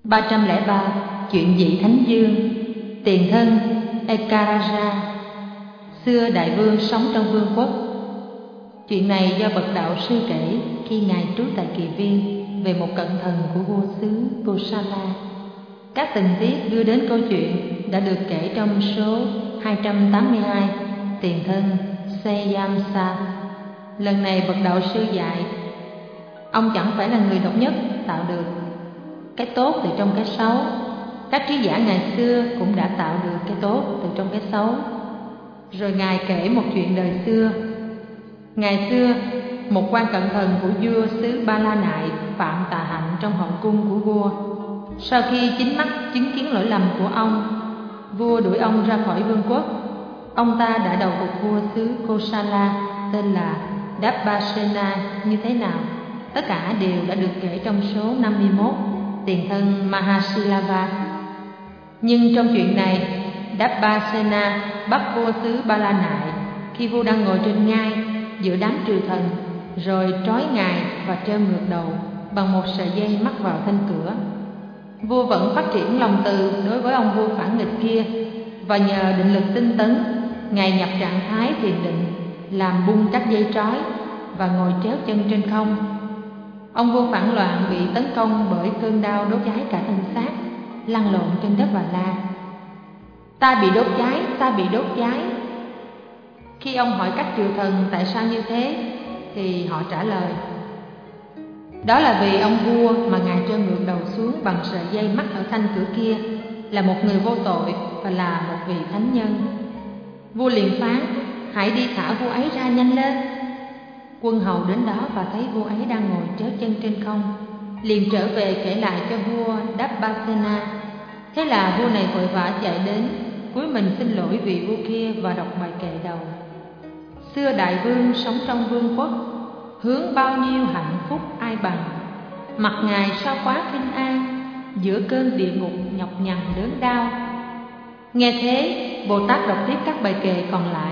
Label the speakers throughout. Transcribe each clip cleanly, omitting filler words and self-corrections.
Speaker 1: 303. Chuyện vị Thánh Dương. Tiền thân Ekaraja. Xưa đại vương sống trong vương quốc. Chuyện này do bậc đạo sư kể khi ngài trú tại Kỳ Viên về một cận thần của vua xứ Kosala. Các tình tiết đưa đến câu chuyện đã được kể trong số 282 Tiền thân Seyamsa. Lần này bậc đạo sư dạy ông chẳng phải là người độc nhất tạo được cái tốt từ trong cái xấu. Các trí giả ngày xưa cũng đã tạo được cái tốt từ trong cái xấu. Rồi ngài kể một chuyện đời xưa. Ngày xưa, một quan cận thần của vua xứ Ba La Nại phạm tà hạnh trong hậu cung của vua. Sau khi chính mắt chứng kiến lỗi lầm của ông, vua đuổi ông ra khỏi vương quốc. Ông ta đã đầu phục vua xứ Kosala tên là Dabhasena như thế nào? Tất cả đều đã được kể trong số 51 Tiền thân Mahasilava. Nhưng trong chuyện này, Dabhasena bắt vua xứ Ba La Nại khi vua đang ngồi trên ngai giữa đám triều thần, rồi trói ngài và treo ngược đầu bằng một sợi dây mắc vào thanh cửa. Vua vẫn phát triển lòng từ đối với ông vua phản nghịch kia, và nhờ định lực tinh tấn, ngài nhập trạng thái thiền định, làm bung các dây trói và ngồi chéo chân trên không. Ông vua phản loạn bị tấn công bởi cơn đau đốt cháy cả thân xác, lăn lộn trên đất và la: "Ta bị đốt cháy, ta bị đốt cháy." Khi ông hỏi các triều thần tại sao như thế, thì họ trả lời: đó là vì ông vua mà ngài treo ngược đầu xuống bằng sợi dây mắc ở thanh cửa kia là một người vô tội và là một vị thánh nhân. Vua liền phán: hãy đi thả vua ấy ra nhanh lên. Quân hầu đến đó và thấy vua ấy đang ngồi chéo chân trên không, liền trở về kể lại cho vua Dabhasena. Thế là vua này vội vã chạy đến, cúi mình xin lỗi vị vua kia và đọc bài kệ đầu: xưa đại vương sống trong vương quốc, hướng bao nhiêu hạnh phúc ai bằng. Mặt ngài sao quá vinh an, giữa cơn địa ngục nhọc nhằn đớn đau. Nghe thế, Bồ Tát đọc tiếp các bài kệ còn lại: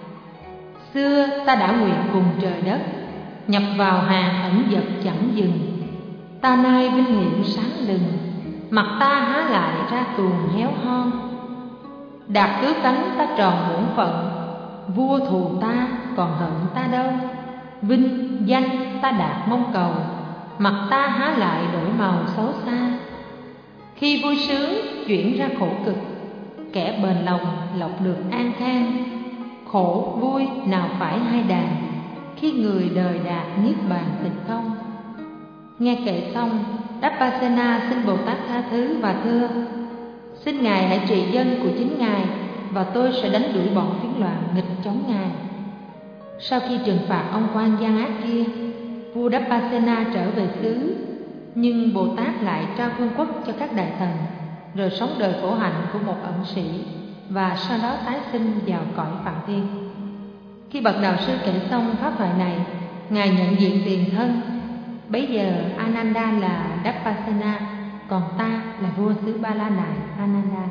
Speaker 1: xưa ta đã nguyện cùng trời đất, nhập vào hàng ẩn dật chẳng dừng. Ta nay vinh hiển sáng lừng, mặt ta há lại ra tuồng héo hon. Đạp tứ cánh ta tròn bổn phận, vua thù ta còn hận ta đâu. Vinh danh ta đạt mong cầu, mặt ta há lại đổi màu xấu xa. Khi vui sướng chuyển ra khổ cực, kẻ bền lòng lộc được an khang. Khổ vui nào phải hai đàn, khi người đời đạt niết bàn tịch không. Nghe kệ xong, Dabhasena xin Bồ Tát tha thứ và thưa: xin ngài hãy trị dân của chính ngài, và tôi sẽ đánh đuổi bọn phiến loạn nghịch chống ngài. Sau khi trừng phạt ông quan gian ác kia, vua Dabhasena trở về xứ, nhưng Bồ Tát lại trao vương quốc cho các đại thần, rồi sống đời khổ hạnh của một ẩn sĩ, và sau đó tái sinh vào cõi Phạm Thiên. Khi bậc đạo sư kể xong pháp thoại này, ngài nhận diện tiền thân. Bấy giờ Ananda là Dabhasena, còn ta là vua xứ Ba La Nại Ananda.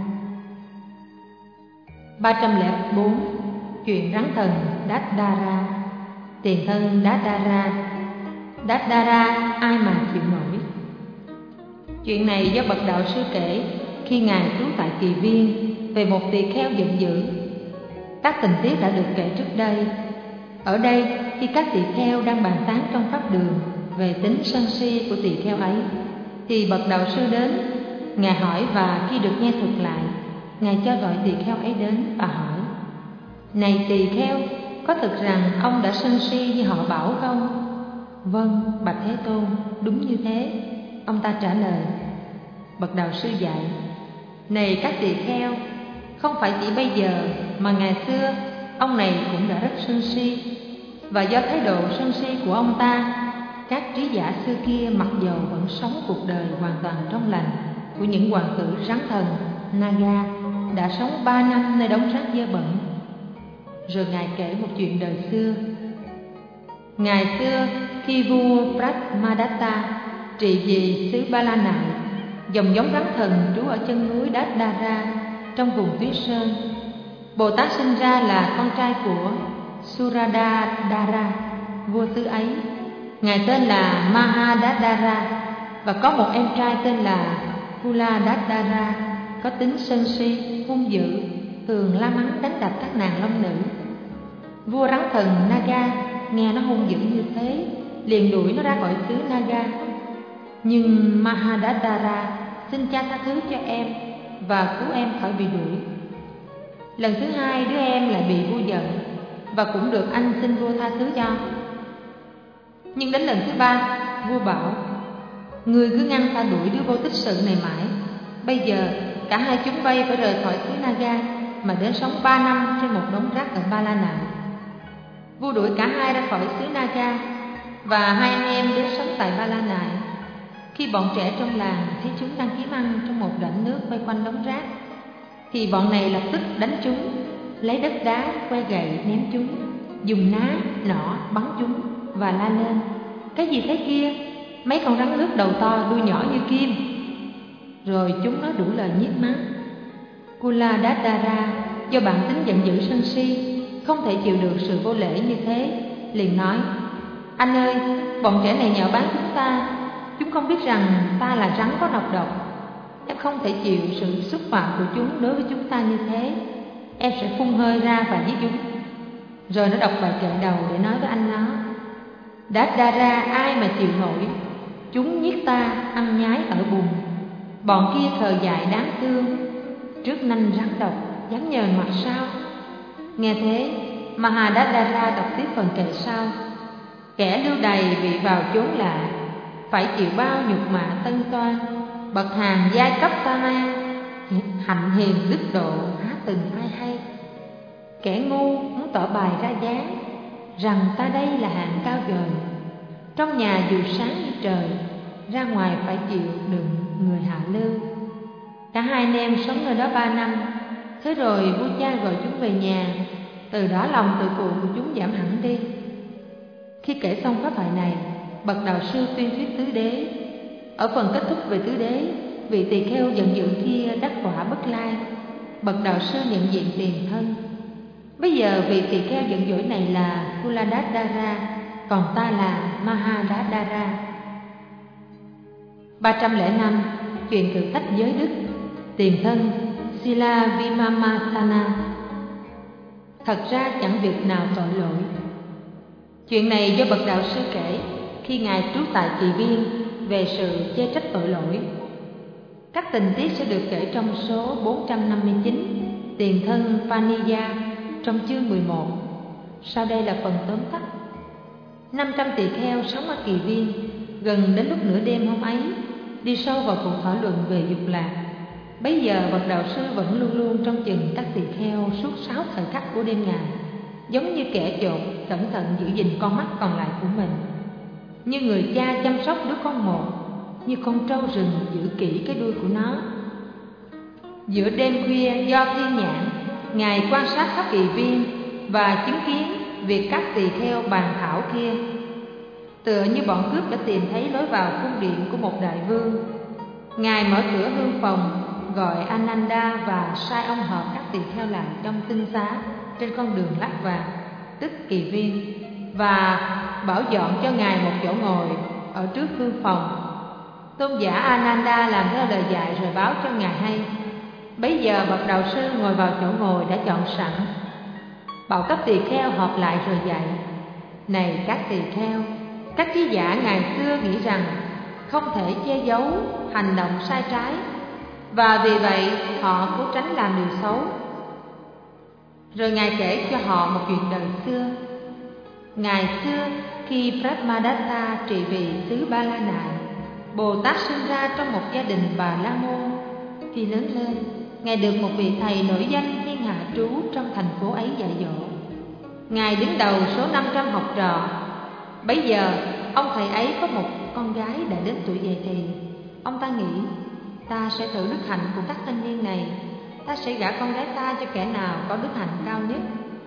Speaker 1: 304. Chuyện rắn thần Daddara. Tiền thân Daddara. Daddara ai mà chịu nổi. Chuyện này do bậc đạo sư kể khi ngài trú tại Kỳ Viên về một tỳ kheo giận dữ. Các tình tiết đã được kể trước đây. Ở đây, khi các tỳ kheo đang bàn tán trong pháp đường về tính sân si của tỳ kheo ấy, thì bậc đạo sư đến. Ngài hỏi, và khi được nghe thuật lại, ngài cho gọi tỳ kheo ấy đến và hỏi: này tỳ kheo, có thực rằng ông đã sân si như họ bảo không? Vâng, bạch Thế Tôn, đúng như thế. Ông ta trả lời. Bậc đạo sư dạy: này các tỳ kheo, không phải chỉ bây giờ mà ngày xưa ông này cũng đã rất sân si. Và do thái độ sân si của ông ta, các trí giả xưa kia mặc dầu vẫn sống cuộc đời hoàn toàn trong lành của những hoàng tử rắn thần Naga, đã sống 3 năm nơi đống rác dơ bẩn. Rồi ngài kể một chuyện đời xưa. Ngày xưa, khi vua Brahmadatta trị vì xứ Ba La Nại, dòng giống rắn thần trú ở chân núi Daddara trong vùng tuyết sơn. Bồ Tát sinh ra là con trai của Suradadara, vua xứ ấy. Ngài tên là Mahadaddara và có một em trai tên là Kuladadara có tính sân si, hung dữ, thường la mắng đánh đập các nàng long nữ. Vua rắn thần Naga nghe nó hung dữ như thế, liền đuổi nó ra khỏi xứ Naga. Nhưng Mahadadara xin cha tha thứ cho em và cứu em khỏi bị đuổi. Lần thứ hai đứa em lại bị vua giận và cũng được anh xin vua tha thứ cho. Nhưng đến lần thứ ba, vua bảo: Ngươi cứ ngăn ta đuổi đứa vô tích sự này mãi. Bây giờ cả hai chúng bay phải rời khỏi xứ Naga mà đến sống 3 năm trên một đống rác ở Ba La Nại. Vua đuổi cả hai ra khỏi xứ Naga và hai anh em đến sống tại Ba La Nại. Khi bọn trẻ trong làng thấy chúng đang kiếm ăn trong một rãnh nước quay quanh đống rác, thì bọn này lập tức đánh chúng, lấy đất đá, que gậy ném chúng, dùng ná, nỏ bắn chúng và la lên: Cái gì thế kia? Mấy con rắn nước đầu to, đuôi nhỏ như kim. Rồi chúng nó đủ lời nhiếc mắng. Kuladadara do bản tính giận dữ sân si, không thể chịu được sự vô lễ như thế, liền nói: Anh ơi, bọn trẻ này nhạo báng chúng ta. Chúng không biết rằng ta là rắn có độc độc. Em không thể chịu sự xúc phạm của chúng đối với chúng ta như thế. Em sẽ phun hơi ra và giết chúng. Rồi nó đọc bài kệ đầu để nói với anh nó: Dadara ai mà chịu nổi. Chúng giết ta ăn nhái ở bùn. Bọn kia khờ dại đáng thương, trước nanh rắn độc dám nhờn mặt sao? Nghe thế, Mahadadara đọc tiếp phần kệ sau: Kẻ lưu đày bị vào chốn lạ, phải chịu bao nhục mạ tân toan. Bậc hàng giai cấp ta ma, hạnh hiền đức độ há từng ai hay. Kẻ ngu muốn tỏ bài ra dáng, rằng ta đây là hạng cao vời. Trong nhà dù sáng như trời, ra ngoài phải chịu đựng người hạ lưu. Cả hai anh em sống nơi đó 3 năm. Thế rồi vua cha gọi chúng về nhà. Từ đó lòng tự phụ của chúng giảm hẳn đi. Khi kể xong pháp thoại này, bậc đạo sư tuyên thuyết tứ đế. Ở phần kết thúc về tứ đế, vị tỳ kheo giận dữ kia đắc quả Bất Lai. Bậc đạo sư nhận diện tiền thân. Bây giờ vị tỳ kheo giận dỗi này là Kuladadara, còn ta là Mahadadara. 305. Chuyện thử thách giới đức. Tiền thân Sila Vimamasana. Thật ra chẳng việc nào tội lỗi. Chuyện này do bậc đạo sư kể khi ngài trú tại Kỳ Viên về sự chê trách tội lỗi. Các tình tiết sẽ được kể trong số 459 Tiền thân Paniya trong chương 11. Sau đây là phần tóm tắt. 500 tỳ kheo sống ở Kỳ Viên. Gần đến lúc nửa đêm hôm ấy, đi sâu vào cuộc thảo luận về dục lạc. Bấy giờ bậc đạo sư vẫn luôn luôn trong chừng các tỳ kheo suốt 6 thời khắc của đêm ngày, giống như kẻ trộm cẩn thận giữ gìn con mắt còn lại của mình, như người cha chăm sóc đứa con một, như con trâu rừng giữ kỹ cái đuôi của nó. Giữa đêm khuya do thiên nhãn, ngài quan sát khắp Kỳ Viên và chứng kiến việc các tỳ kheo bàn thảo kia. Tựa như bọn cướp đã tìm thấy lối vào cung điện của một đại vương, ngài mở cửa hương phòng, gọi Ananda và sai ông hợp các tỳ kheo lại trong tinh xá trên con đường lát vàng, tức Kỳ Viên, và bảo dọn cho ngài một chỗ ngồi ở trước hương phòng. Tôn giả Ananda làm theo lời dạy rồi báo cho ngài hay. Bấy giờ bậc đạo sư ngồi vào chỗ ngồi đã chọn sẵn, bảo các tỳ kheo họp lại rồi dạy: Này các tỳ kheo, các trí giả ngày xưa nghĩ rằng không thể che giấu hành động sai trái, và vì vậy họ cố tránh làm điều xấu. Rồi ngài kể cho họ một chuyện đời xưa. Ngày xưa khi Brahmadatta trị vì xứ Ba La Nại, Bồ Tát sinh ra trong một gia đình Bà La Môn. Khi lớn lên, ngài được một vị thầy nổi danh thiên hạ trú trong thành phố ấy dạy dỗ. Ngài đứng đầu số 500 học trò. Bấy giờ ông thầy ấy có một con gái đã đến tuổi dậy thì. Ông ta nghĩ: ta sẽ thử đức hạnh của các thanh niên này. Ta sẽ gả con gái ta cho kẻ nào có đức hạnh cao nhất.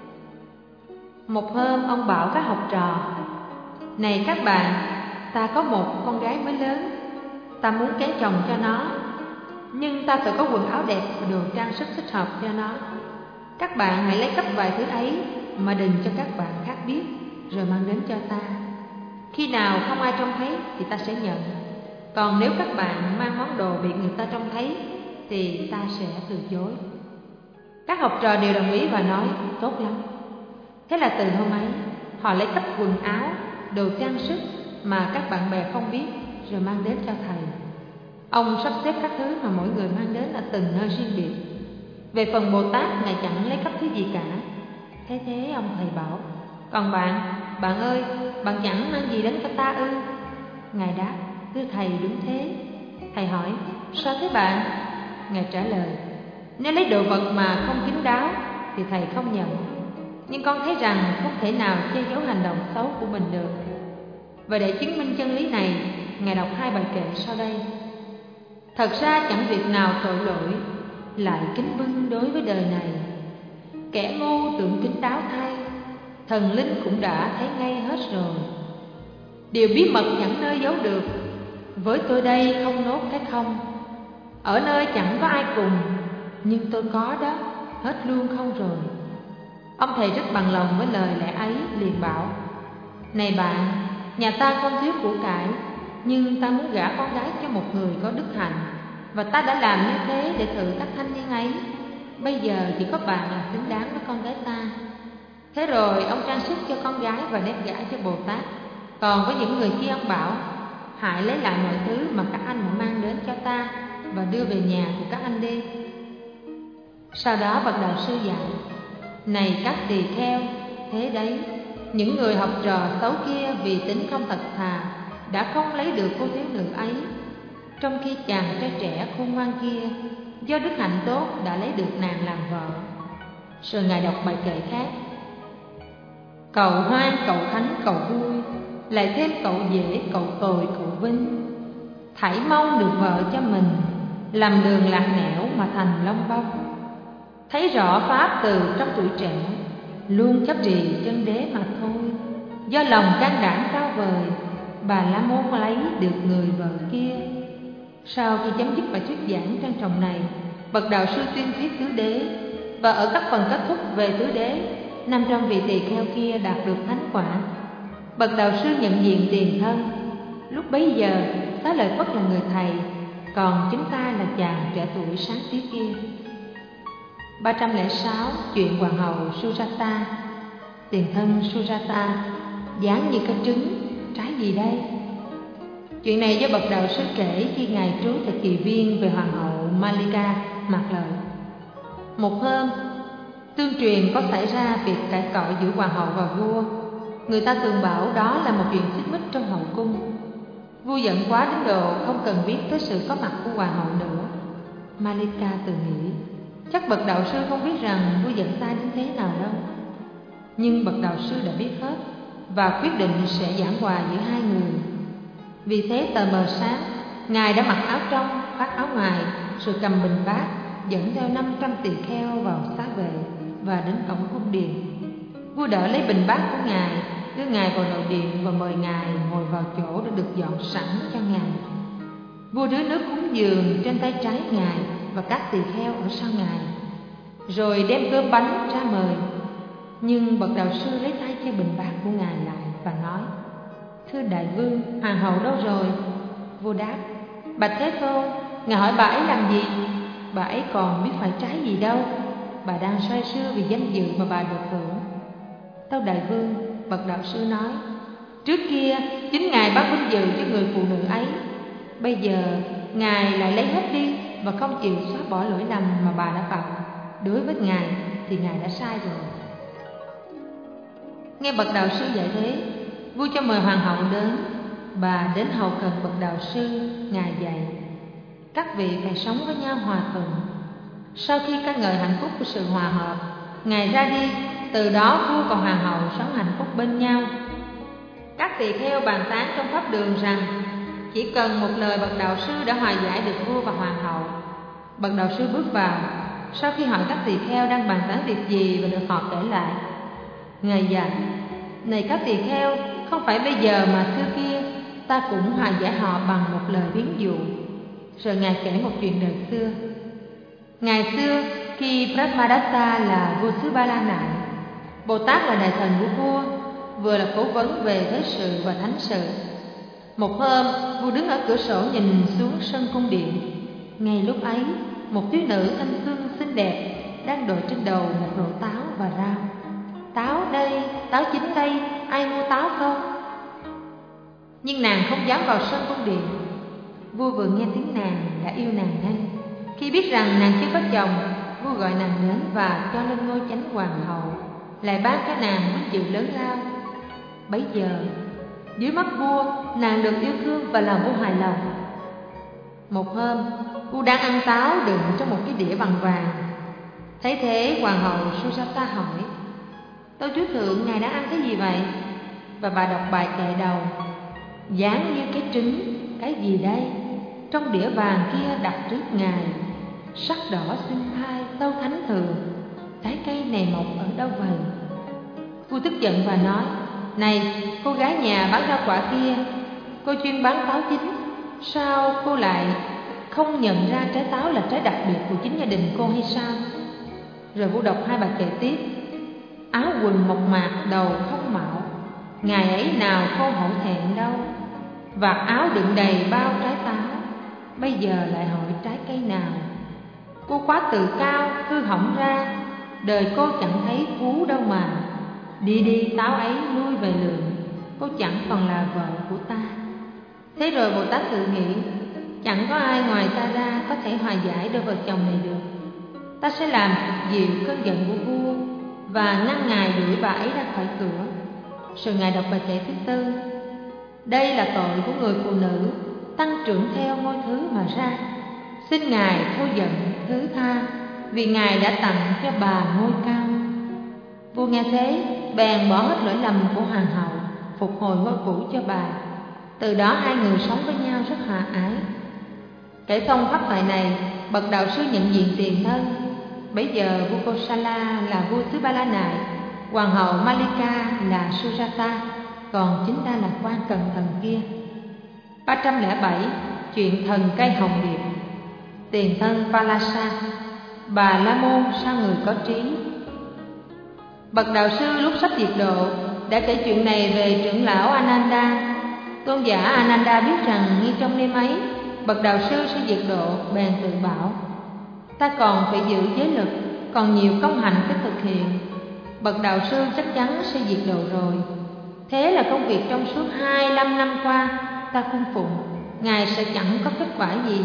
Speaker 1: Một hôm ông bảo các học trò: Này các bạn, ta có một con gái mới lớn. Ta muốn kén chồng cho nó, nhưng ta phải có quần áo đẹp và đồ trang sức thích hợp cho nó. Các bạn hãy lấy cắp vài thứ ấy mà đừng cho các bạn khác biết, rồi mang đến cho ta. Khi nào không ai trông thấy thì ta sẽ nhận. Còn nếu các bạn mang món đồ bị người ta trông thấy thì ta sẽ từ chối. Các học trò đều đồng ý và nói tốt lắm. Thế là từ hôm ấy, họ lấy cắp quần áo, đồ trang sức mà các bạn bè không biết rồi mang đến cho thầy. Ông sắp xếp các thứ mà mỗi người mang đến ở từng nơi riêng biệt. Về phần Bồ Tát, Ngài chẳng lấy cắp thứ gì cả. Thế ông thầy bảo, còn bạn ơi, bạn chẳng mang gì đến cho ta ư? Ngài đáp, thưa thầy, đúng thế. Thầy hỏi, sao thế bạn? Ngài trả lời, nếu lấy đồ vật mà không kín đáo thì thầy không nhận. Nhưng con thấy rằng không thể nào che giấu hành động xấu của mình được. Và để chứng minh chân lý này, Ngài đọc 2 bài kệ sau đây. Thật ra chẳng việc nào tội lỗi lại kính bưng đối với đời này. Kẻ ngu tưởng kín đáo thay, thần linh cũng đã thấy ngay hết rồi. Điều bí mật chẳng nơi giấu được, với tôi đây không nốt cái không. Ở nơi chẳng có ai cùng, nhưng tôi có đó, hết luôn không rồi. Ông thầy rất bằng lòng với lời lẽ ấy, liền bảo, này bạn, nhà ta không thiếu của cải, nhưng ta muốn gả con gái cho một người có đức hạnh, và ta đã làm như thế để thử các thanh niên ấy. Bây giờ chỉ có bạn là xứng đáng với con gái ta. Thế rồi ông trang sức cho con gái và đem gả cho Bồ Tát. Còn với những người kia ông bảo, hãy lấy lại mọi thứ mà các anh đã mang đến cho ta và đưa về nhà của các anh đi. Sau đó bậc đạo sư dạy, này các tỳ kheo, thế đấy, những người học trò xấu kia vì tính không thật thà đã không lấy được cô thiếu nữ ấy, trong khi chàng trai trẻ khôn ngoan kia do đức hạnh tốt đã lấy được nàng làm vợ. Rồi Ngài đọc bài kệ khác. Cầu hoan, cầu thánh, cầu vui, lại thêm cậu dễ, cậu tồi, cậu vinh. Thảy mong được vợ cho mình, làm đường lạc nẻo mà thành long bông. Thấy rõ pháp từ trong tuổi trẻ, luôn chấp trì chân đế mà thôi. Do lòng can đảm cao vời, Bà La Môn lấy được người vợ kia. Sau khi chấm dứt bài thuyết giảng trang trọng này, bậc đạo sư tuyên thuyết tứ đế, và ở các phần kết thúc về tứ đế, 500 vị tỳ kheo kia đạt được thánh quả. Bậc đạo sư nhận diện tiền thân. Lúc bấy giờ, Xá Lợi Phất là người thầy, còn chúng ta là chàng trẻ tuổi sáng tí kia. 306. Chuyện hoàng hậu Sujata. Tiền thân Sujata dáng như cái trứng, trái gì đây? Chuyện này do bậc đạo sư kể khi ngài trú tại kỳ viên về hoàng hậu Malika Mạc Lợi. Một hôm, tương truyền có xảy ra việc cãi cọ giữa hoàng hậu và vua. Người ta thường bảo đó là một chuyện xích mích trong hậu cung. Vua giận quá đến độ không cần biết tới sự có mặt của hoàng hậu nữa. Malika tự nghĩ, chắc bậc đạo sư không biết rằng vua giận ta đến thế nào đâu. Nhưng bậc đạo sư đã biết hết và quyết định sẽ giảng hòa giữa hai người. Vì thế tờ mờ sáng, ngài đã mặc áo trong, khoác áo ngoài, rồi cầm bình bát, dẫn theo 500 tỳ kheo vào xá vệ và đến cổng cung điện. Vua đỡ lấy bình bát của ngài, đưa ngài vào nội điện và mời ngài ngồi vào chỗ đã được dọn sẵn cho ngài. Vua rưới nước cúng dường trên tay trái ngài và các tỳ kheo ở sau ngài, rồi đem cơm bánh ra mời. Nhưng bậc đạo sư lấy tay che bình bát của ngài lại và nói: "Thưa đại vương, hoàng hậu đâu rồi?" Vua đáp: "Bạch Thế Tôn, ngài hỏi bà ấy làm gì? Bà ấy còn biết phải trái gì đâu. Bà đang say sưa vì danh dự mà bà được hưởng." Tâu đại vương, bậc đạo sư nói: "Trước kia chính ngài ban vinh dự cho người phụ nữ ấy, bây giờ ngài lại lấy hết đi và không chịu xóa bỏ lỗi lầm mà bà đã phạm. Đối với ngài thì ngài đã sai rồi." Nghe bậc đạo sư dạy thế, vua cho mời hoàng hậu đến. Bà đến hầu cận bậc đạo sư, ngài dạy: "Các vị phải sống với nhau hòa thuận." Sau khi ca ngợi hạnh phúc của sự hòa hợp, ngài ra đi. Từ đó vua và hoàng hậu sống hạnh phúc bên nhau. Các tỳ kheo bàn tán trong pháp đường rằng chỉ cần một lời bậc đạo sư đã hòa giải được vua và hoàng hậu. Bậc đạo sư bước vào. Sau khi hỏi các tỳ kheo đang bàn tán việc gì và được họ kể lại, ngài dạy: "Này các tỳ kheo, không phải bây giờ mà xưa kia ta cũng hòa giải họ bằng một lời ví dụ." Rồi ngài kể một chuyện đời xưa. Ngày xưa, khi Brahmadatta là vua xứ Ba La Nại, Bồ Tát là đại thần của vua, vừa là cố vấn về thế sự và thánh sự. Một hôm, vua đứng ở cửa sổ nhìn xuống sân cung điện. Ngay lúc ấy, một thiếu nữ thanh xuân xinh đẹp đang đội trên đầu một rổ táo và rao: "Táo đây, táo chín đây, ai mua táo không?" Nhưng nàng không dám vào sân cung điện. Vua vừa nghe tiếng nàng đã yêu nàng ngay. Khi biết rằng nàng chưa có chồng, vua gọi nàng đến và cho lên ngôi chánh hoàng hậu, lại ban cho nàng vinh dự lớn lao. Bấy giờ, dưới mắt vua, nàng được yêu thương và làm vua hài lòng. Một hôm, vua đang ăn táo đựng trong một cái đĩa bằng vàng. Thấy thế, hoàng hậu Sujata hỏi: "Tâu chúa thượng, ngài đã ăn cái gì vậy?" Và bà đọc bài kệ đầu: "Dáng như cái trứng, cái gì đây? Trong đĩa vàng kia đặt trước ngài, sắc đỏ xinh thai, tâu thánh thượng, trái cây này mọc ở đâu vậy?" Vua tức giận và nói: "Này, cô gái nhà bán rau quả kia, cô chuyên bán táo chín, sao cô lại không nhận ra trái táo là trái đặc biệt của chính gia đình cô hay sao?" Rồi vua đọc hai bài kệ tiếp: "Áo quần mộc mạc, đầu không mạo, ngày ấy nào cô hổ thẹn đâu. Và áo đựng đầy bao trái táo, bây giờ lại hỏi trái cây nào. Cô quá tự cao, hư hỏng ra, đời cô chẳng thấy phú đâu mà. Đi đi táo ấy lui về lượng, cô chẳng còn là vợ của ta." Thế rồi Bồ Tát tự nghĩ: chẳng có ai ngoài ta ra có thể hòa giải đôi vợ chồng này được. Ta sẽ làm dịu cơn giận của vua và ngăn ngài đuổi bà ấy ra khỏi cửa. Rồi ngài đọc bài kệ thứ tư: "Đây là tội của người phụ nữ tăng trưởng theo ngôi thứ mà ra. Xin ngài thôi giận thứ tha, vì ngài đã tặng cho bà ngôi cao." Vua nghe thế bèn bỏ hết lỗi lầm của hoàng hậu, phục hồi ngôi cũ cho bà. Từ đó hai người sống với nhau rất hòa ái. Kể xong pháp thoại này, bậc đạo sư nhận diện tiền thân. Bấy giờ vua Kosala là vua xứ Ba La Nại, hoàng hậu Malika là Sujata, còn chính ta là quan cận thần kia. 307. Chuyện thần cây hồng điệp. Tiền thân Palasa. Bà La Môn sao người có trí. Bậc đạo sư lúc sắp diệt độ đã kể chuyện này về trưởng lão Ananda. Tôn giả Ananda biết rằng ngay trong đêm ấy bậc đạo sư sẽ diệt độ, bèn tự bảo: ta còn phải giữ giới lực, còn nhiều công hạnh phải thực hiện. Bậc đạo sư chắc chắn sẽ diệt độ rồi. Thế là công việc trong suốt 25 năm qua ta cung phụng, ngài sẽ chẳng có kết quả gì.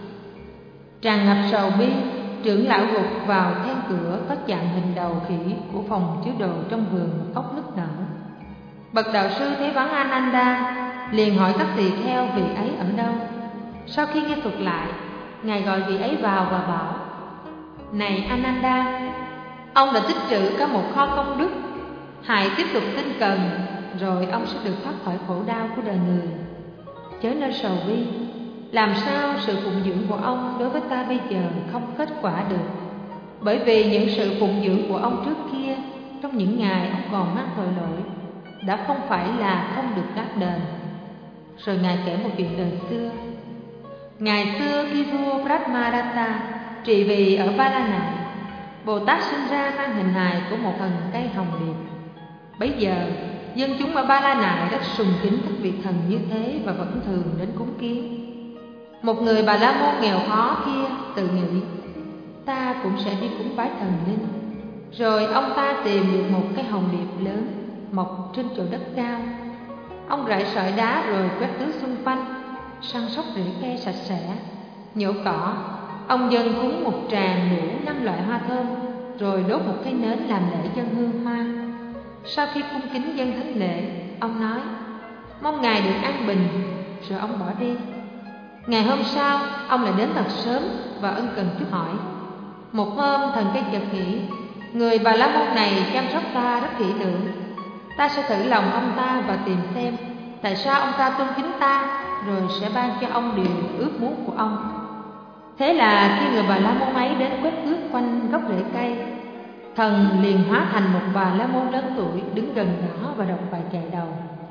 Speaker 1: Tràn ngập sầu bi, trưởng lão gục vào then cửa có chạm hình đầu khỉ của phòng chứa đồ trong vườn một ốc nức nở. Bậc đạo sư thấy vắng Ananda, liền hỏi các tỳ kheo vị ấy ở đâu. Sau khi nghe thuật lại, ngài gọi vị ấy vào và bảo: này Ananda, ông đã tích trữ cả một kho công đức, hãy tiếp tục tinh cần, rồi ông sẽ được thoát khỏi khổ đau của đời người. Chớ nên sầu bi. Làm sao sự phụng dưỡng của ông đối với ta bây giờ không kết quả được? Bởi vì những sự phụng dưỡng của ông trước kia, trong những ngày ông còn mắc tội lỗi, đã không phải là không được đáp đền. Rồi ngài kể một chuyện đời xưa. Ngày xưa khi vua Brahmadatta trị vì ở Ba La Nại, Bồ Tát sinh ra mang hình hài của một thần cây hồng điệp. Bấy giờ dân chúng ở Ba La Nại rất sùng kính các vị thần như thế và vẫn thường đến cúng kiến. Một người Bà La Môn nghèo khó kia tự nghĩ: ta cũng sẽ đi cúng bái thần linh. Rồi ông ta tìm được một cây hồng điệp lớn mọc trên chỗ đất cao. Ông rải sỏi đá rồi quét tứ xung quanh, săn sóc rễ cây sạch sẽ, nhổ cỏ. Ông dâng cúng một tràng đủ 5 loại hoa thơm, rồi đốt một cái nến làm lễ dâng hương hoa. Sau khi cung kính dâng thánh lễ, ông nói: mong ngài được an bình. Rồi ông bỏ đi. Ngày hôm sau, ông lại đến thật sớm và ân cần chút hỏi. Một hôm, thần cây chợt nghĩ: người Bà La Môn này chăm sóc ta rất kỹ lưỡng, ta sẽ thử lòng ông ta và tìm xem tại sao ông ta tôn kính ta, rồi sẽ ban cho ông điều ước muốn của ông. Thế là khi người Bà La Môn ấy đến quét tước quanh gốc rễ cây, thần liền hóa thành một Bà La Môn lớn tuổi đứng gần đó và đọc bài kệ đầu.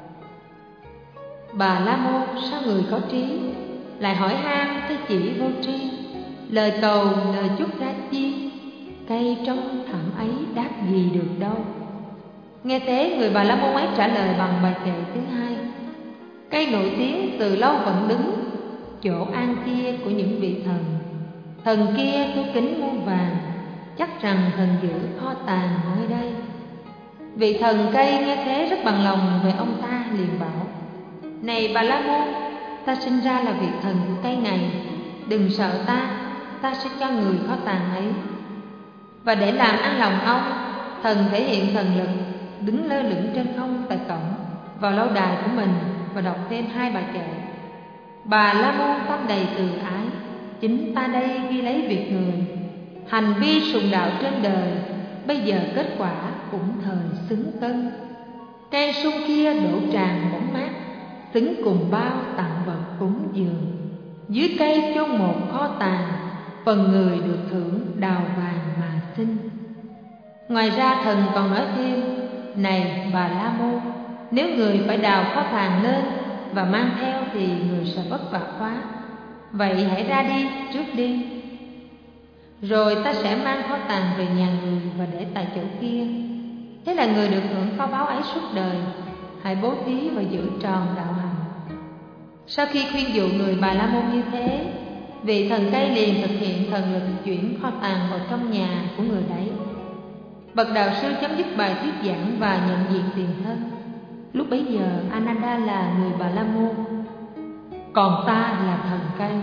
Speaker 1: Bà La Môn sao người có trí, lại hỏi han cái chỉ vô tri, lời cầu lời chúc ra chi, cây trong thảm ấy đáp gì được đâu. Nghe thế, người Bà La Môn ấy trả lời bằng bài kệ thứ hai. Cây nổi tiếng từ lâu vẫn đứng chỗ an kia của những vị thần. Thần kia tôi kính muôn vàng, chắc rằng thần giữ kho tàng nơi đây. Vị thần cây nghe thế rất bằng lòng về ông ta, liền bảo: Này Bà La Môn, ta sinh ra là vị thần của cây này, đừng sợ ta sẽ cho người kho tàng ấy. Và để làm an lòng ông, thần thể hiện thần lực, đứng lơ lửng trên không tại cổng vào lâu đài của mình và đọc thêm 2 bài kệ. Bà La Môn tâm đầy từ ái, chính ta đây ghi lấy việc người, hành vi sùng đạo trên đời, bây giờ kết quả cũng thời xứng cân. Cây sung kia đổ tràn bóng mát, xứng cùng bao tặng vật cúng dường. Dưới cây chôn một kho tàng, phần người được thưởng đào vàng mà sinh. Ngoài ra thần còn nói thêm: Này Bà La Môn, nếu người phải đào kho tàng lên và mang theo thì người sẽ vất vả quá. Vậy hãy ra đi trước đi, rồi ta sẽ mang kho tàng về nhà người và để tại chỗ kia. Thế là người được hưởng kho báu ấy suốt đời. Hãy bố thí và giữ tròn đạo hạnh. Sau khi khuyên dụ người Bà La Môn như thế, vị thần cây liền thực hiện thần lực chuyển kho tàng vào trong nhà của người đấy. Bậc đạo sư chấm dứt bài thuyết giảng và nhận diện tiền thân. Lúc bấy giờ Ananda là người Bà La Môn, còn ta là thần cây.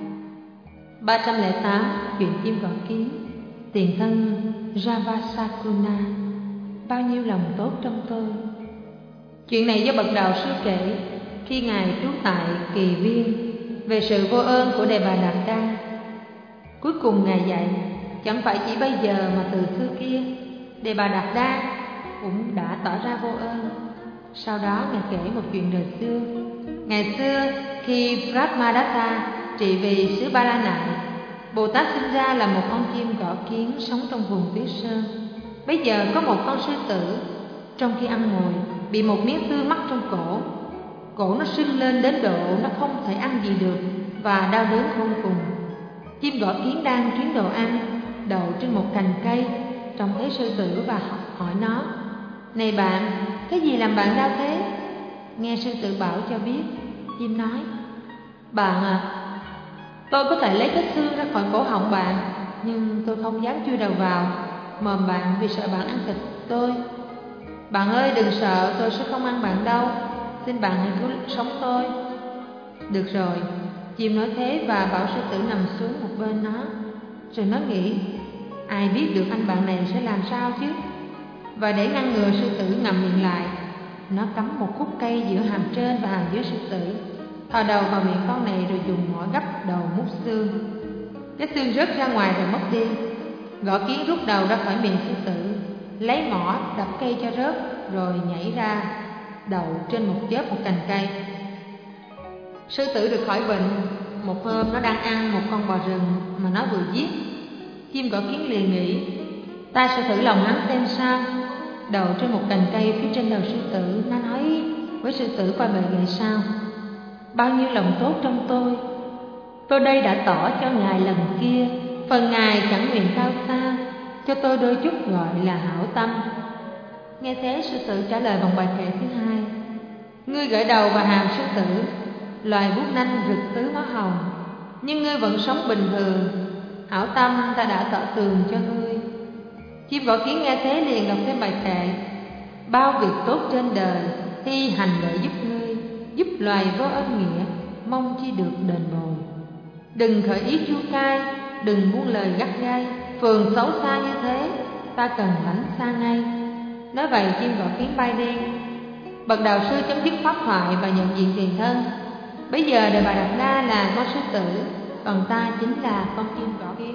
Speaker 1: 308. Chuyện chim gõ kiến. Tiền thân Javasakuna. Bao nhiêu lòng tốt trong tôi. Chuyện này do bậc đạo sư kể khi ngài trú tại Kỳ Viên về sự vô ơn của Đề Bà Đạt Đa. Cuối cùng ngài dạy chẳng phải chỉ bây giờ mà từ xưa kia Đề Bà Đạt Đa cũng đã tỏ ra vô ơn. Sau đó ngài kể một chuyện đời xưa. Ngày xưa khi Brahmadatta trị vì xứ Ba La Nại, Bồ Tát sinh ra là một con chim gõ kiến sống trong vùng Tuyết Sơn. Bây giờ có một con sư tử trong khi ăn ngồi bị một miếng xương mắc trong cổ. Cổ nó sưng lên đến độ nó không thể ăn gì được và đau đớn vô cùng. Chim gõ kiến đang kiếm đồ ăn, đậu trên một cành cây, trông thấy sư tử và hỏi nó: Này bạn, cái gì làm bạn đau thế? Nghe sư tử bảo cho biết, chim nói: Bạn à, tôi có thể lấy cái xương ra khỏi cổ họng bạn, nhưng tôi không dám chui đầu vào mồm bạn vì sợ bạn ăn thịt tôi. Bạn ơi, đừng sợ, tôi sẽ không ăn bạn đâu, xin bạn hãy cứu sống tôi. Được rồi, chim nói thế và bảo sư tử nằm xuống một bên nó. Rồi nó nghĩ: ai biết được anh bạn này sẽ làm sao chứ. Và để ngăn ngừa sư tử ngậm miệng lại, nó cắm một khúc cây giữa hàm trên và hàm dưới sư tử, thò đầu vào miệng con này rồi dùng mỏ gấp đầu mút xương. Cái xương rớt ra ngoài rồi mất đi. Gõ kiến rút đầu ra khỏi miệng sư tử, lấy mỏ đập cây cho rớt, rồi nhảy ra đậu trên một cành cây. Sư tử được khỏi bệnh. Một hôm nó đang ăn một con bò rừng mà nó vừa giết. Chim gõ kiến liền nghĩ: ta sẽ thử lòng hắn xem sao. Đậu trên một cành cây phía trên đầu sư tử, nó nói với sư tử qua bề gậy sau: bao nhiêu lòng tốt trong tôi đây đã tỏ cho ngài lần kia, phần ngài chẳng nguyện cao xa, cho tôi đôi chút gọi là hảo tâm. Nghe thế sư tử trả lời bằng bài kệ thứ 2: ngươi gãi đầu và hàm sư tử, loài vuốt nanh rực tứ máu hồng, nhưng ngươi vẫn sống bình thường. Hảo tâm ta đã tỏ tường cho ngươi. Chim gõ kiến nghe thế liền đọc thêm bài kệ: bao việc tốt trên đời thi hành để giúp ngươi, giúp loài vô ơn nghĩa, mong chi được đền bù. Đừng khởi ý chua cay, đừng buông lời gắt gay, phường xấu xa như thế ta cần lánh xa ngay. Nói vậy chim gõ kiến bay đi. Bậc đạo sư chấm dứt pháp thoại và nhận diện tiền thân. Bây giờ Đề Bà Đạt Đa là con sư tử, còn ta chính là con chim gõ kiến.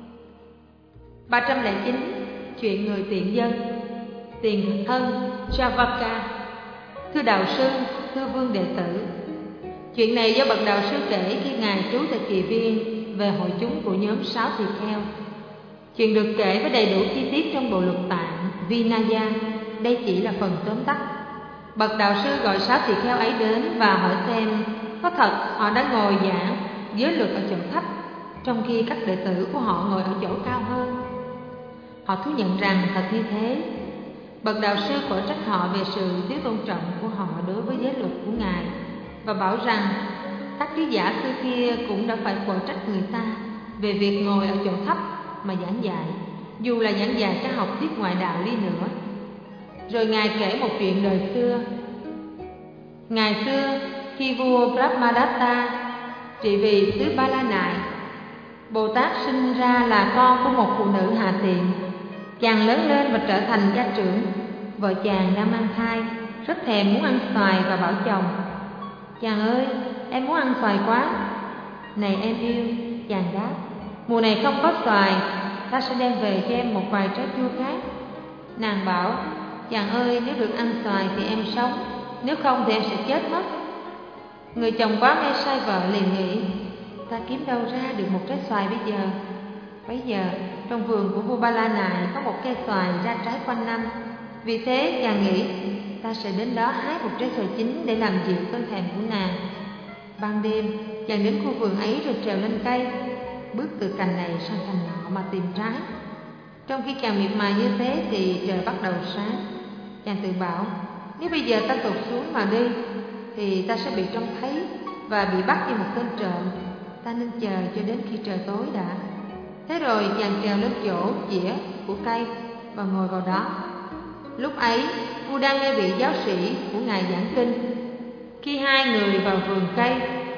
Speaker 1: 309. Chuyện người tiện dân. Tiền thân Javaka. Thưa đạo sư, thưa vương đệ tử, chuyện này do bậc đạo sư kể khi ngài trú tại Kỳ Viên về hội chúng của nhóm 6 tỳ kheo. Chuyện được kể với đầy đủ chi tiết trong bộ lục tạng Vinaya. Đây chỉ là phần tóm tắt. Bậc đạo sư gọi 6 tỳ kheo ấy đến và hỏi xem có thật họ đã ngồi giảng giới luật ở chỗ thấp, trong khi các đệ tử của họ ngồi ở chỗ cao hơn. Họ thú nhận rằng thật như thế. Bậc đạo sư quở trách họ về sự thiếu tôn trọng của họ đối với giới luật của ngài. và bảo rằng các trí giả xưa kia cũng đã phải quở trách người ta về việc ngồi ở chỗ thấp mà giảng dạy, dù là giảng dạy các học thuyết ngoại đạo đi nữa. Rồi Ngài kể một chuyện đời xưa. Ngày xưa, khi vua Brahmadatta trị vì xứ Ba La Nại, Bồ Tát sinh ra là con của một phụ nữ hạ tiện. Chàng lớn lên và trở thành gia trưởng. Vợ chàng đang mang thai, rất thèm muốn ăn xoài và bảo chồng: "Chàng ơi, em muốn ăn xoài quá." "Này em yêu," chàng đáp, "mùa này không có xoài, ta sẽ đem về cho em một vài trái chua khác." Nàng bảo: "Chàng ơi, nếu được ăn xoài thì em sống, nếu không thì em sẽ chết mất." Người chồng quá mê say vợ liền nghĩ: "Ta kiếm đâu ra được một trái xoài bây giờ?" Bấy giờ trong vườn của vua Ba La Nại có một cây xoài ra trái quanh năm. Vì thế chàng nghĩ: "Ta sẽ đến đó hái một trái xoài chín để làm dịu cơn thèm của nàng." Ban đêm chàng đến khu vườn ấy rồi trèo lên cây, bước từ cành này sang cành nọ mà tìm trái. Trong khi chàng miệt mài như thế thì trời bắt đầu sáng. Chàng tự bảo: "Nếu bây giờ ta tụt xuống mà đi thì ta sẽ bị trông thấy và bị bắt như một tên trộm. Ta nên chờ cho đến khi trời tối đã." Thế rồi chàng trèo lên chỗ chĩa của cây và ngồi vào đó. Lúc ấy vua đang nghe vị giáo sĩ của ngài giảng kinh. Khi hai người vào vườn cây,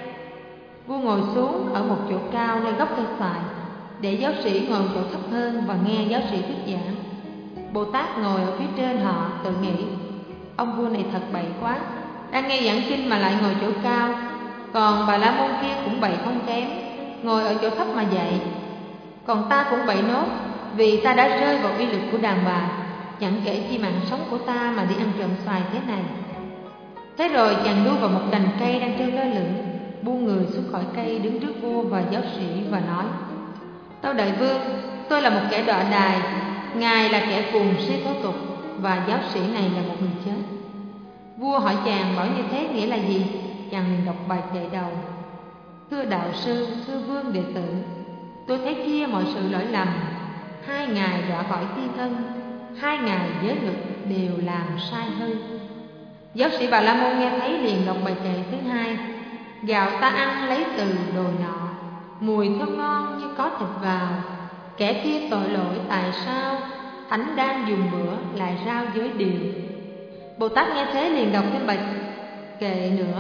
Speaker 1: vua ngồi xuống ở một chỗ cao nơi gốc cây xoài, để giáo sĩ ngồi chỗ thấp hơn và nghe giáo sĩ thuyết giảng. Bồ Tát ngồi ở phía trên họ, tự nghĩ: "Ông vua này thật bậy quá, đang nghe giảng kinh mà lại ngồi chỗ cao. Còn bà la môn kia cũng bậy không kém, ngồi ở chỗ thấp mà dạy. Còn ta cũng bậy nốt, vì ta đã rơi vào uy lực của đàn bà, chẳng kể chi mạng sống của ta mà đi ăn trộm xoài thế này." Thế rồi chàng đu vào một cành cây đang treo lơ lửng, buông người xuống khỏi cây, đứng trước vua và giáo sĩ và nói: "Tâu đại vương, tôi là một kẻ đọa đài, ngài là kẻ cuồng si thô tục, và giáo sĩ này là một người chết." Vua hỏi chàng bảo như thế nghĩa là gì. Chàng liền đọc bài kệ đầu: "Thưa đạo sư, thưa vương đệ tử, tôi thấy kia mọi sự lỗi lầm. Hai ngài đọa khỏi thiên thân, hai ngài giới luật đều làm sai hư." Giáo sĩ Bà La Môn nghe thấy liền đọc bài kệ thứ hai: "Gạo ta ăn lấy từ đồ nọ, mùi thơm ngon như có thịt vào. Kẻ kia tội lỗi tại sao, thánh đang dùng bữa lại rao giới điều." Bồ Tát nghe thế liền đọc thêm bài kệ nữa: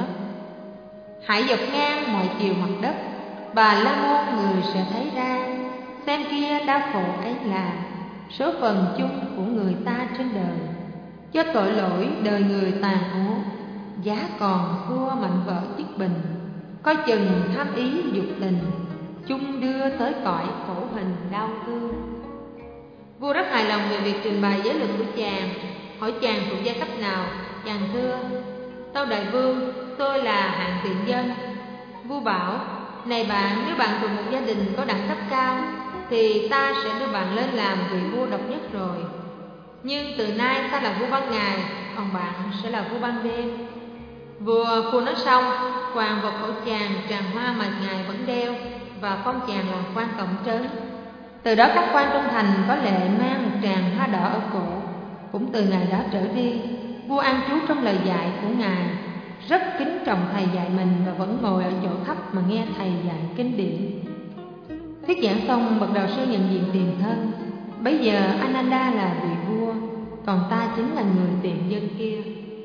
Speaker 1: "Hãy dọc ngang mọi chiều mặt đất, Bà La Môn người sẽ thấy ra. Xem kia đau khổ ấy là số phận chung của người ta trên đời. Do tội lỗi đời người tàn ố, giá còn thua mạnh vợ chiếc bình. Coi chừng tham ý dục tình, chung đưa tới cõi khổ hình đau thương." Vua rất hài lòng về việc trình bày giới luật của chàng, hỏi chàng thuộc giai cấp nào. Chàng thưa: "Tâu đại vương, tôi là hạng tiện dân." Vua bảo: "Này bạn, nếu bạn thuộc một gia đình có đẳng cấp cao thì ta sẽ đưa bạn lên làm vị vua độc nhất rồi. Nhưng từ nay ta là vua ban ngày, còn bạn sẽ là vua ban đêm." Vua nói xong, quàng vào cổ chàng tràng hoa mà ngài vẫn đeo và phong chàng làm quan tổng trấn. Từ đó các quan trong thành có lệ mang một tràng hoa đỏ ở cổ. Cũng từ ngày đó trở đi, vua an trú trong lời dạy của ngài, rất kính trọng thầy dạy mình và vẫn ngồi ở chỗ thấp mà nghe thầy dạy kinh điển. Thuyết giảng xong, bậc đạo sư nhận diện tiền thân. Bấy giờ Ananda là vị vua, còn ta chính là người tiện dân kia.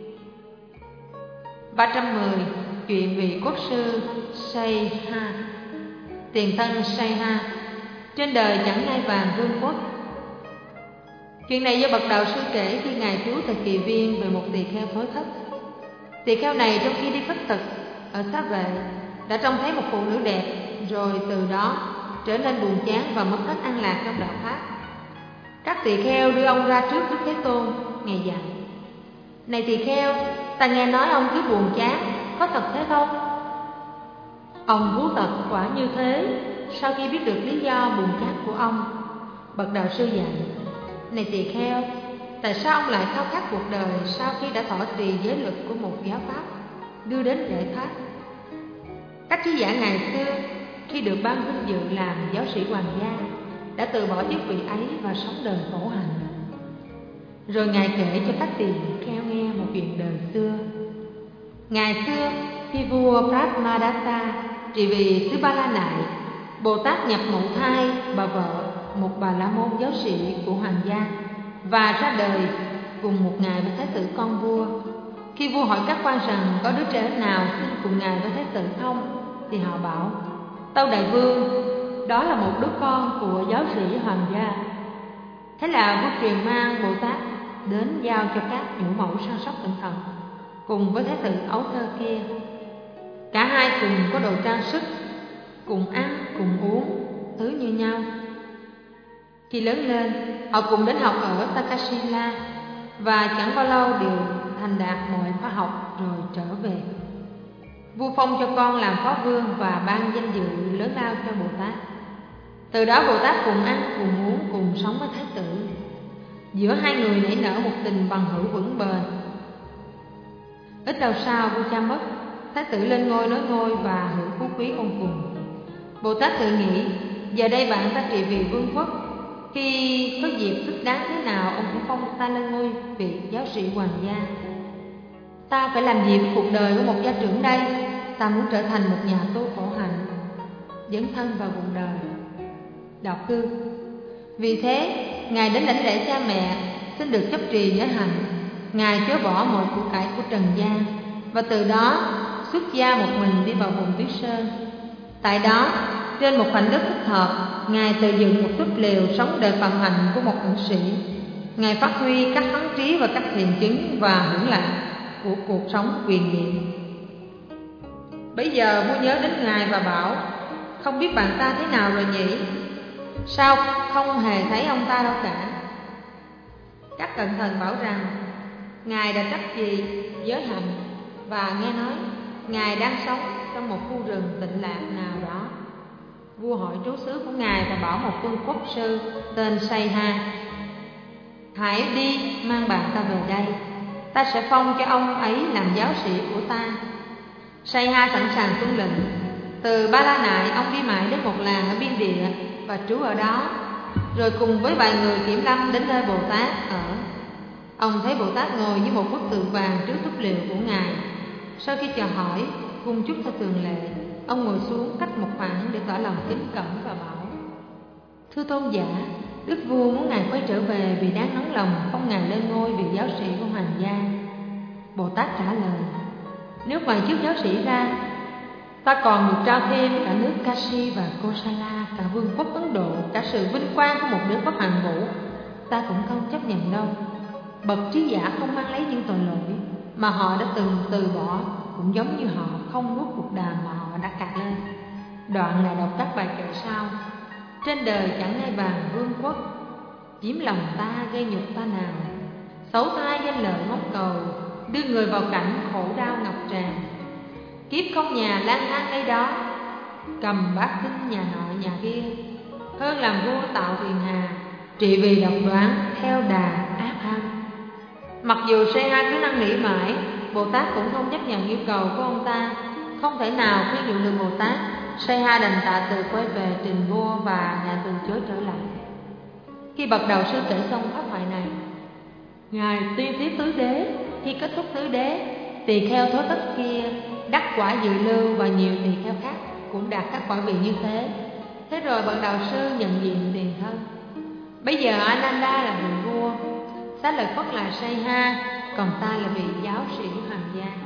Speaker 1: 310. Chuyện vị quốc sư Sayha. Tiền thân Sayha trên đời chẳng ngai vàng vương quốc. Chuyện này do bậc đạo sư kể khi ngài trú tại Kỳ Viên về một tỳ kheo thối thất. Tỳ kheo này trong khi đi khất thực ở xá vệ đã trông thấy một phụ nữ đẹp, rồi từ đó trở nên buồn chán và mất hết an lạc trong đạo pháp. Các tỳ kheo đưa ông ra trước Đức Thế Tôn. Ngài dặn: "Này tỳ kheo, ta nghe nói ông cứ buồn chán, có thật thế không?" Ông thú thật quả như thế. Sau khi biết được lý do buồn chán của ông, bậc đạo sư dặn: "Này tỳ kheo, tại sao ông lại khao khát cuộc đời sau khi đã thọ trì giới luật của một giáo pháp đưa đến giải thoát?" Các trí giả ngày xưa khi được ban vinh dự làm giáo sĩ hoàng gia đã từ bỏ chức vị ấy và sống đời khổ hạnh. Rồi ngài kể cho các tỳ kheo nghe một chuyện đời xưa. Ngày xưa Khi vua Brahmadatta trị vì xứ Ba La Nại, Bồ Tát nhập mộ thai bà vợ, một bà la môn giáo sĩ của hoàng gia, và ra đời cùng một ngày với thái tử con vua. Khi vua hỏi các quan rằng có đứa trẻ nào sinh cùng ngài với thái tử không, thì họ bảo: Tâu đại vương, đó là một đứa con của giáo sĩ hoàng gia. Thế là vua truyền mang Bồ Tát đến giao cho các chủ mẫu săn sóc cẩn thận cùng với thái tử ấu thơ kia. Cả hai cùng có đồ trang sức, cùng ăn, cùng uống, thứ như nhau. Khi lớn lên, họ cùng đến học ở Takasila, và chẳng bao lâu đều thành đạt mọi khoa học rồi trở về. Vua phong cho con làm phó vương và ban danh dự lớn lao cho Bồ Tát. Từ đó Bồ Tát cùng ăn, cùng uống, cùng sống với thái tử. Giữa hai người nảy nở một tình bằng hữu vững bền. Ít lâu sau vua cha mất, thái tử lên ngôi nối ngôi và hưởng phú quý không cùng. Bồ Tát tự nghĩ, giờ đây bạn ta trị vì vương quốc, khi có dịp thích đáng thế nào ông cũng phong ta lên ngôi vị giáo sĩ hoàng gia. Ta phải làm gì với cuộc đời của một gia trưởng đây? Ta muốn trở thành một nhà tu khổ hạnh, dấn thân vào cuộc đời đạo cư. Vì thế, ngài đến lãnh lễ cha mẹ, xin được chấp trì giới hạnh. Ngài chối bỏ mọi của cải của trần gian, và từ đó xuất gia một mình đi vào vùng Tuyết Sơn. Tại đó, trên một khoảnh đất thích hợp, ngài tự dựng một túp lều sống đời phạm hạnh của một ẩn sĩ. Ngài phát huy các thắng trí và các thiện chứng và hưởng lạc của cuộc sống quyền nhiệm. Bấy giờ vua nhớ đến ngài và bảo: Không biết bạn ta thế nào rồi nhỉ? Sao không hề thấy ông ta đâu cả? Các cận thần bảo rằng ngài đã chấp trì giới hạnh và nghe nói ngài đang sống trong một khu rừng tịnh lạc nào đó. Vua hỏi trú xứ của ngài và bảo một vương quốc sư tên Sayha: Hãy đi mang bạn ta về đây, ta sẽ phong cho ông ấy làm giáo sĩ của ta. Sayha sẵn sàng tuân lệnh. Từ Ba La Nại, ông đi mãi đến một làng ở biên địa và trú ở đó, rồi cùng với vài người kiểm lâm đến nơi Bồ Tát ở. Ông thấy Bồ Tát ngồi như một bức tượng vàng trước túp lều của ngài. Sau khi chào hỏi, cung chúc theo thường lệ, ông ngồi xuống cách một khoảng để tỏ lòng kính cẩn và bảo: Thưa tôn giả, đức vua muốn ngài quay trở về vì đáng nóng lòng phong ngài lên ngôi vị giáo sĩ của hoàng gia. Bồ Tát trả lời: Nếu ngoài chức giáo sĩ ra, ta còn được trao thêm cả nước Kashi và Kosala, cả vương quốc Ấn Độ, cả sự vinh quang của một đế quốc hạng vũ, ta cũng không chấp nhận đâu. Bậc trí giả không mang lấy những tội lỗi mà họ đã từng từ bỏ, cũng giống như họ không nuốt cuộc đàm mà họ đã cạt lên. Đoạn ngài đọc các bài kệ sau: Trên đời chẳng ai bằng vương quốc, chiếm lòng ta gây nhục ta nào. Xấu thai danh lợi mong cầu, đưa người vào cảnh khổ đau ngập tràn. Kiếp không nhà lang thang ngay đó, cầm bát kinh nhà nọ nhà kia. Hơn làm vua tạo phiền hà, trị vì độc đoán theo đà ác hăng. Mặc dù Sayha cứ năn nỉ mãi, Bồ Tát cũng không chấp nhận yêu cầu của ông ta. Không thể nào khuyên dụ được Bồ Tát, Sayha đành tạ từ quay về trình vua và ngài từ chối trở lại. Khi bậc đầu sư kể xong pháp thoại này, ngài tuyên tiếp tứ đế. Khi kết thúc tứ đế, tỳ kheo thối tất kia đắc quả dự lưu và nhiều tỳ kheo khác cũng đạt các quả vị như thế. Thế rồi bậc đạo sư nhận diện tiền thân. Bây giờ Ananda là vị vua, Xá Lợi Phất là Sayha, còn ta là vị giáo sĩ hoàng gia.